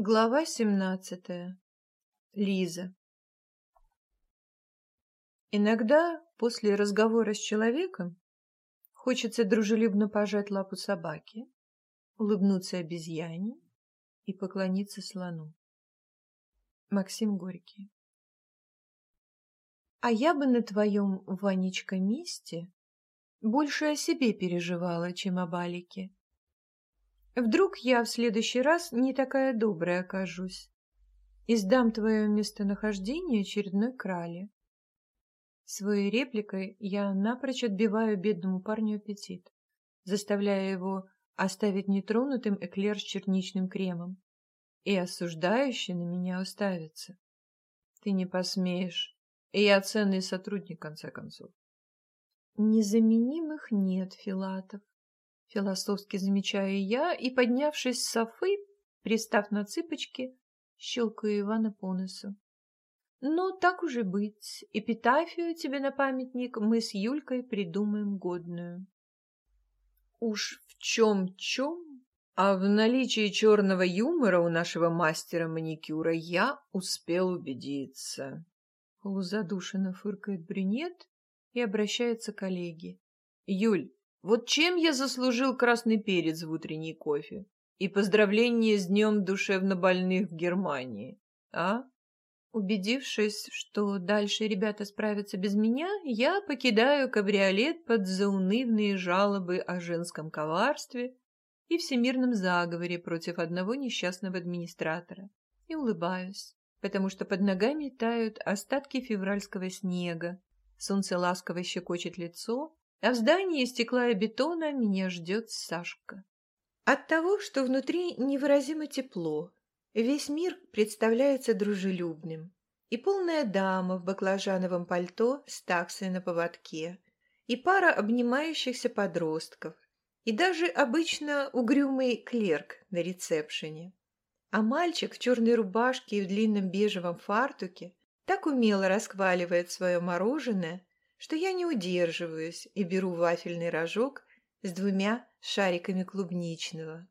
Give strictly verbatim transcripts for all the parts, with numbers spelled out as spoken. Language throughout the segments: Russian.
Глава семнадцатая. Лиза. Иногда после разговора с человеком хочется дружелюбно пожать лапу собаке, улыбнуться обезьяне и поклониться слону. Максим Горький. А я бы на твоем, Ванечка, месте больше о себе переживала, чем об Алике. Вдруг я в следующий раз не такая добрая окажусь и сдам твое местонахождение очередной крале. Своей репликой я напрочь отбиваю бедному парню аппетит, заставляя его оставить нетронутым эклер с черничным кремом и осуждающе на меня уставиться. Ты не посмеешь, и я ценный сотрудник, в конце концов. Незаменимых нет, Филатов. Философски замечаю я и, поднявшись с софы, пристав на цыпочки, щелкаю Ивана по носу. Ну, так уже быть, эпитафию тебе на памятник мы с Юлькой придумаем годную. Уж в чем-чем, а в наличии черного юмора у нашего мастера маникюра я успел убедиться. Полузадушенно фыркает брюнет и обращается к коллеге. Юль, вот чем я заслужил красный перец в утренний кофе и поздравление с днем душевнобольных в Германии, а? Убедившись, что дальше ребята справятся без меня, я покидаю кабриолет под заунывные жалобы о женском коварстве и всемирном заговоре против одного несчастного администратора и улыбаюсь, потому что под ногами тают остатки февральского снега, солнце ласково щекочет лицо, а в здании из стекла и бетона меня ждет Сашка. От того, что внутри невыразимо тепло, весь мир представляется дружелюбным, и полная дама в баклажановом пальто с таксой на поводке, и пара обнимающихся подростков, и даже обычно угрюмый клерк на ресепшене. А мальчик в черной рубашке и в длинном бежевом фартуке так умело расхваливает свое мороженое, что я не удерживаюсь и беру вафельный рожок с двумя шариками клубничного.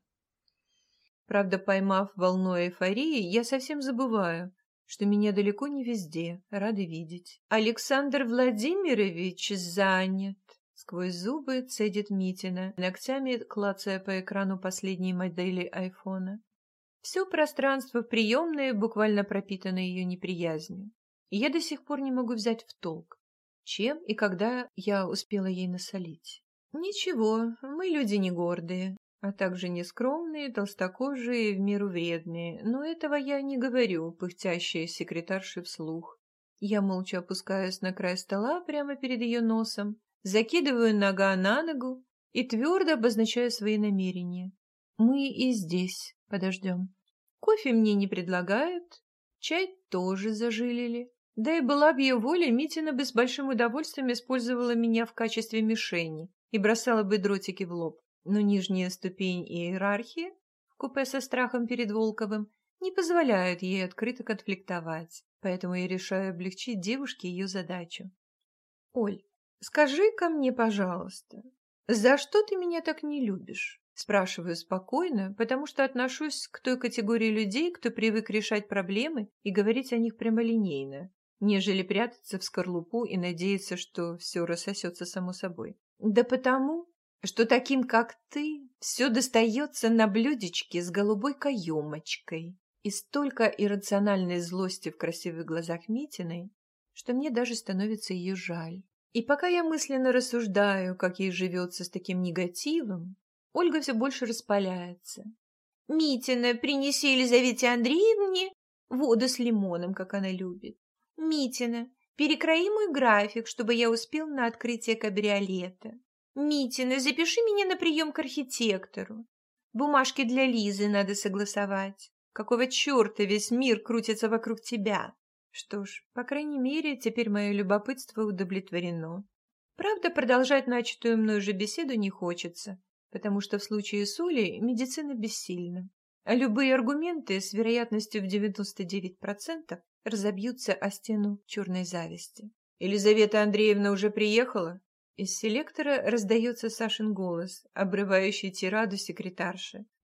Правда, поймав волну эйфории, я совсем забываю, что меня далеко не везде рады видеть. Александр Владимирович занят. Сквозь зубы цедит Митина, ногтями клацая по экрану последней модели айфона. Все пространство в приемной буквально пропитано ее неприязнью. И я до сих пор не могу взять в толк, чем и когда я успела ей насолить. Ничего, мы люди не гордые, а также нескромные, толстокожие и в меру вредные, но этого я не говорю, пыхтящая секретарши вслух. Я молча опускаюсь на край стола прямо перед ее носом, закидываю нога на ногу и твердо обозначаю свои намерения. Мы и здесь подождем. Кофе мне не предлагают, чай тоже зажилили. Да и была бы ее воля, Митина бы с большим удовольствием использовала меня в качестве мишени и бросала бы дротики в лоб. Но нижняя ступень иерархии в купе со страхом перед Волковым не позволяют ей открыто конфликтовать, поэтому я решаю облегчить девушке ее задачу. «Оль, скажи-ка мне, пожалуйста, за что ты меня так не любишь?» Спрашиваю спокойно, потому что отношусь к той категории людей, кто привык решать проблемы и говорить о них прямолинейно, нежели прятаться в скорлупу и надеяться, что все рассосется само собой. Да потому, что таким, как ты, все достается на блюдечке с голубой каемочкой. И столько иррациональной злости в красивых глазах Митиной, что мне даже становится ее жаль. И пока я мысленно рассуждаю, как ей живется с таким негативом, Ольга все больше распаляется. «Митина, принеси Елизавете Андреевне воду с лимоном, как она любит. Митина, перекрои мой график, чтобы я успел на открытие кабриолета. Митина, запиши меня на прием к архитектору. Бумажки для Лизы надо согласовать. Какого черта весь мир крутится вокруг тебя?» Что ж, по крайней мере, теперь мое любопытство удовлетворено. Правда, продолжать начатую мной же беседу не хочется, потому что в случае с Олей медицина бессильна, а любые аргументы с вероятностью в девяносто девять процентов разобьются о стену черной зависти. «Елизавета Андреевна уже приехала?» Из селектора раздается Сашин голос, обрывающий тираду секретарши.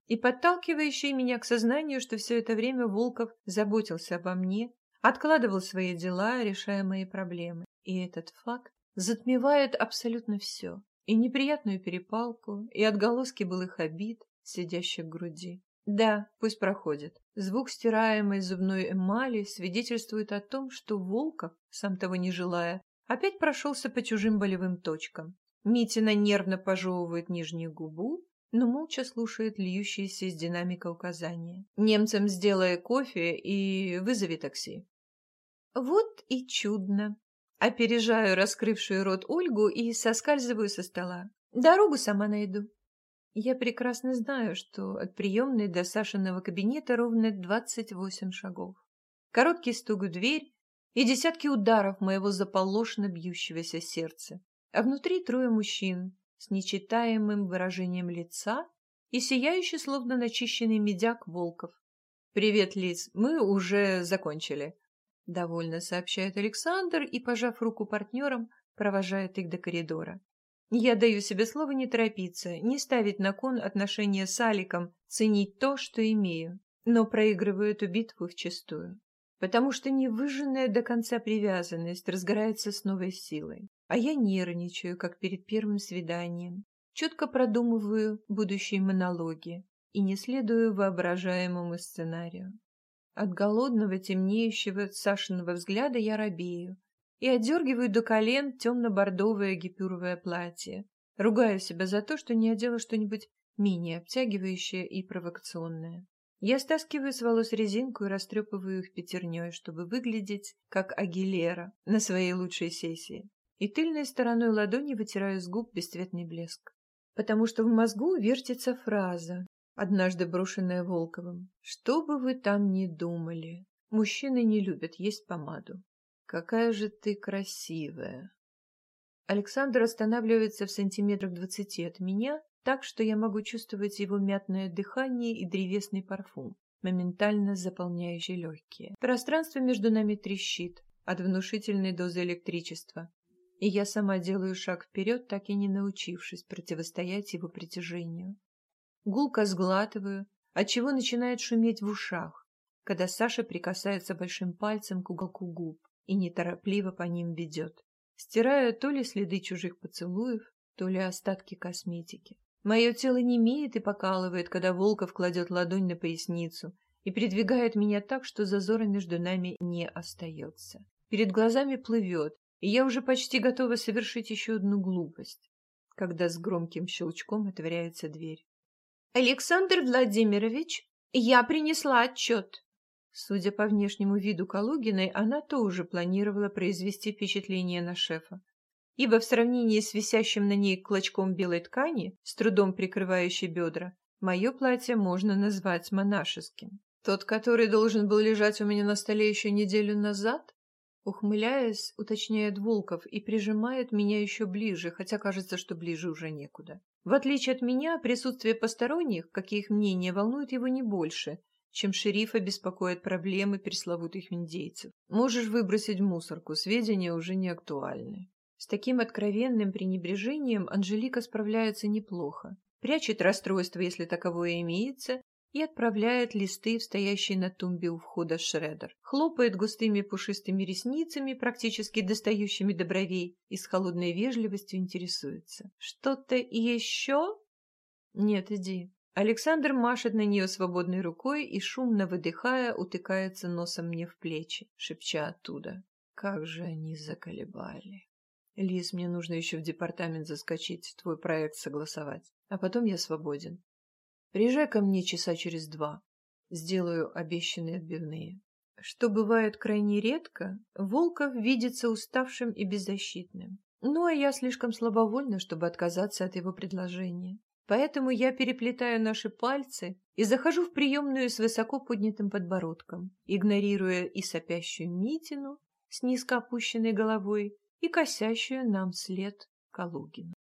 и подталкивающий меня к сознанию, что все это время Волков заботился обо мне, откладывал свои дела, решая мои проблемы. И этот факт затмевает абсолютно все. И неприятную перепалку, и отголоски былых обид, сидящих в груди. Да, пусть проходит. Звук стираемой зубной эмали свидетельствует о том, что Волков, сам того не желая, опять прошелся по чужим болевым точкам. Митина нервно пожевывает нижнюю губу, но молча слушает льющиеся из динамика указания. Немцам сделай кофе и вызови такси. Вот и чудно. Опережаю раскрывшую рот Ольгу и соскальзываю со стола. Дорогу сама найду. Я прекрасно знаю, что от приемной до Сашиного кабинета ровно двадцать восемь шагов. Короткий стук в дверь и десятки ударов моего заполошно бьющегося сердца. А внутри трое мужчин с нечитаемым выражением лица и сияющий, словно начищенный медяк, Волков. «Привет, Лиз, мы уже закончили», — довольно сообщает Александр и, пожав руку партнерам, провожает их до коридора. Я даю себе слово не торопиться, не ставить на кон отношения с Аликом, ценить то, что имею, но проигрываю эту битву вчистую, потому что невыжженная до конца привязанность разгорается с новой силой, а я нервничаю, как перед первым свиданием, четко продумываю будущие монологи и не следую воображаемому сценарию. От голодного, темнеющего Сашиного взгляда я робею и отдергиваю до колен темно-бордовое гипюровое платье. Ругаю себя за то, что не одела что-нибудь менее обтягивающее и провокационное. Я стаскиваю с волос резинку и растрепываю их пятерней, чтобы выглядеть как Агилера на своей лучшей сессии. И тыльной стороной ладони вытираю с губ бесцветный блеск. Потому что в мозгу вертится фраза, однажды брошенная Волковым. «Что бы вы там ни думали, мужчины не любят есть помаду». «Какая же ты красивая!» Александр останавливается в сантиметрах двадцати от меня, так что я могу чувствовать его мятное дыхание и древесный парфум, моментально заполняющий легкие. Пространство между нами трещит от внушительной дозы электричества, и я сама делаю шаг вперед, так и не научившись противостоять его притяжению. Гулко сглатываю, отчего начинает шуметь в ушах, когда Саша прикасается большим пальцем к уголку губ и неторопливо по ним ведет, стирая то ли следы чужих поцелуев, то ли остатки косметики. Мое тело немеет и покалывает, когда Волков кладет ладонь на поясницу и придвигает меня так, что зазора между нами не остается. Перед глазами плывет, и я уже почти готова совершить еще одну глупость, когда с громким щелчком отворяется дверь. «Александр Владимирович, я принесла отчет». Судя по внешнему виду Калугиной, она тоже планировала произвести впечатление на шефа, ибо в сравнении с висящим на ней клочком белой ткани, с трудом прикрывающей бедра, мое платье можно назвать монашеским. «Тот, который должен был лежать у меня на столе еще неделю назад?» Ухмыляясь, уточняет Волков и прижимает меня еще ближе, хотя кажется, что ближе уже некуда. В отличие от меня, присутствие посторонних, как и их мнение, волнует его не больше, чем шерифа беспокоят проблемы пресловутых индейцев. Можешь выбросить в мусорку, сведения уже не актуальны. С таким откровенным пренебрежением Анжелика справляется неплохо, прячет расстройство, если таковое имеется, и отправляет листы в стоящий на тумбе у входа шредер. Хлопает густыми пушистыми ресницами, практически достающими до бровей, и с холодной вежливостью интересуется. «Что-то еще?» «Нет, иди». Александр машет на нее свободной рукой и, шумно выдыхая, утыкается носом мне в плечи, шепча оттуда. «Как же они заколебали! Лиз, мне нужно еще в департамент заскочить, твой проект согласовать, а потом я свободен. Приезжай ко мне часа через два. Сделаю обещанные отбивные». Что бывает крайне редко, Волков видится уставшим и беззащитным. Ну, а я слишком слабовольна, чтобы отказаться от его предложения. Поэтому я переплетаю наши пальцы и захожу в приемную с высоко поднятым подбородком, игнорируя и сопящую Митину с низко опущенной головой, и косящую нам вслед Калугину.